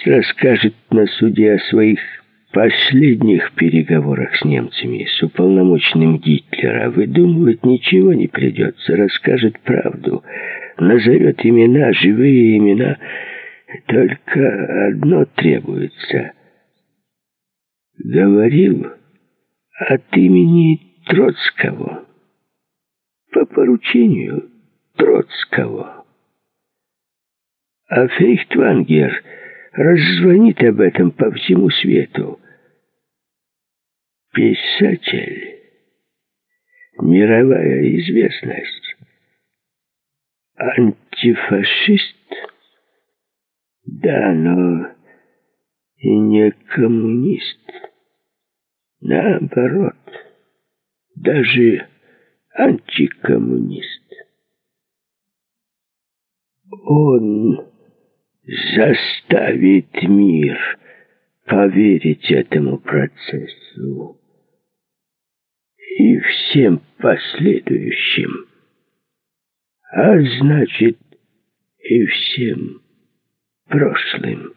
расскажет на суде о своих последних переговорах с немцами, с уполномоченным Гитлера. Выдумывать ничего не придется, расскажет правду, назовет имена, живые имена. Только одно требуется. Говорил от имени Троцкого, по поручению Троцкого. А Фейхтвангер раззвонит об этом по всему свету. Писатель, мировая известность, антифашист, да, но и не коммунист. Наоборот, даже антикоммунист. Он заставит мир поверить этому процессу и всем последующим, а значит и всем прошлым.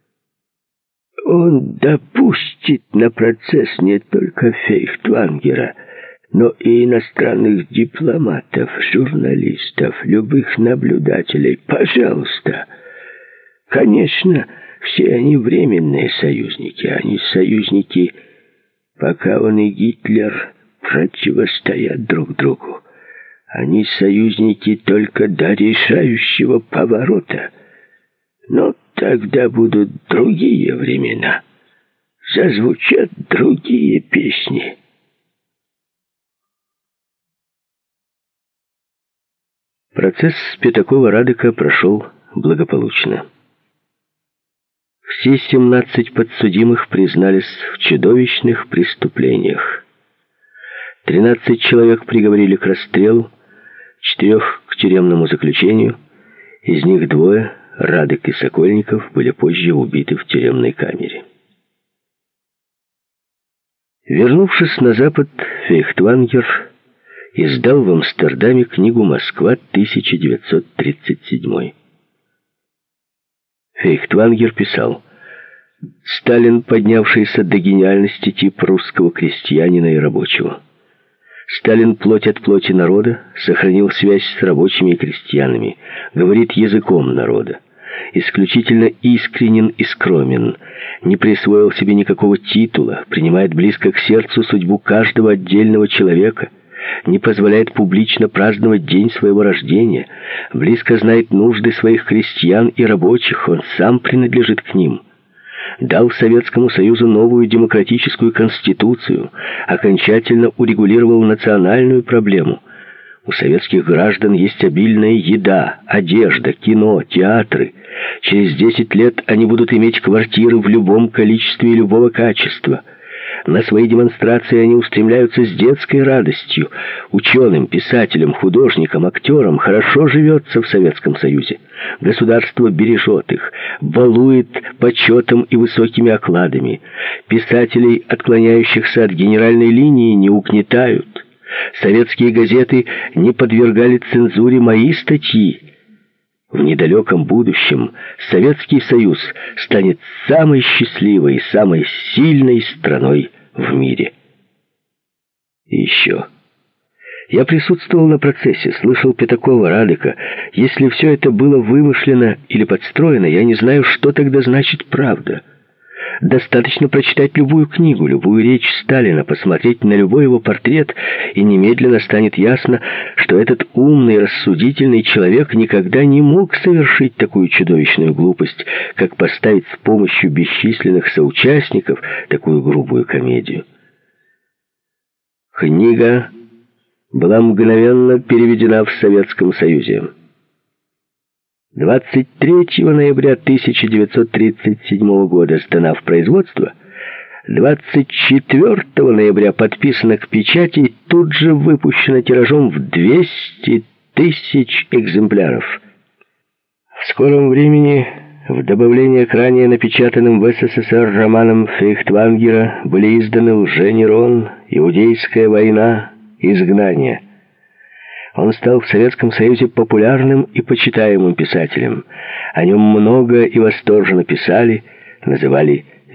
Он допустит на процесс не только Фейхтвангера, но и иностранных дипломатов, журналистов, любых наблюдателей. Пожалуйста. Конечно, все они временные союзники. Они союзники, пока он и Гитлер противостоят друг другу. Они союзники только до решающего поворота. Но тогда будут другие времена. Зазвучат другие песни. Процесс Пятакова-Радека прошел благополучно. Все 17 подсудимых признались в чудовищных преступлениях. 13 человек приговорили к расстрелу, 4 к тюремному заключению. Из них 2, Радек и Сокольников, были позже убиты в тюремной камере. Вернувшись на Запад, Фейхтвангер издал в Амстердаме книгу «Москва, 1937». Фейхтвангер писал: «Сталин, поднявшийся до гениальности, тип русского крестьянина и рабочего. Сталин плоть от плоти народа, сохранил связь с рабочими и крестьянами, говорит языком народа, исключительно искренен и скромен, не присвоил себе никакого титула, принимает близко к сердцу судьбу каждого отдельного человека, не позволяет публично праздновать день своего рождения, близко знает нужды своих крестьян и рабочих, он сам принадлежит к ним. Дал Советскому Союзу новую демократическую конституцию, окончательно урегулировал национальную проблему. У советских граждан есть обильная еда, одежда, кино, театры. Через 10 лет они будут иметь квартиры в любом количестве и любого качества. На свои демонстрации они устремляются с детской радостью. Ученым, писателям, художникам, актерам хорошо живется в Советском Союзе. Государство бережет их, балует почетом и высокими окладами. Писателей, отклоняющихся от генеральной линии, не угнетают. Советские газеты не подвергали цензуре мои статьи. В недалеком будущем Советский Союз станет самой счастливой и самой сильной страной в мире. И еще. Я присутствовал на процессе, слышал Пятакова-Радека. Если все это было вымышлено или подстроено, я не знаю, что тогда значит правда. Достаточно прочитать любую книгу, любую речь Сталина, посмотреть на любой его портрет, и немедленно станет ясно, что этот умный, рассудительный человек никогда не мог совершить такую чудовищную глупость, как поставить с помощью бесчисленных соучастников такую грубую комедию. Книга была мгновенно переведена в Советском Союзе. 23 ноября 1937 года сдана в производство, 24 ноября подписана к печати и тут же выпущена тиражом в 200 тысяч экземпляров. В скором времени, в добавление к ранее напечатанным в СССР романам Фейхтвангера, были изданы «Лженерон», «Иудейская война», «Изгнание». Он стал в Советском Союзе популярным и почитаемым писателем. О нем много и восторженно писали, называли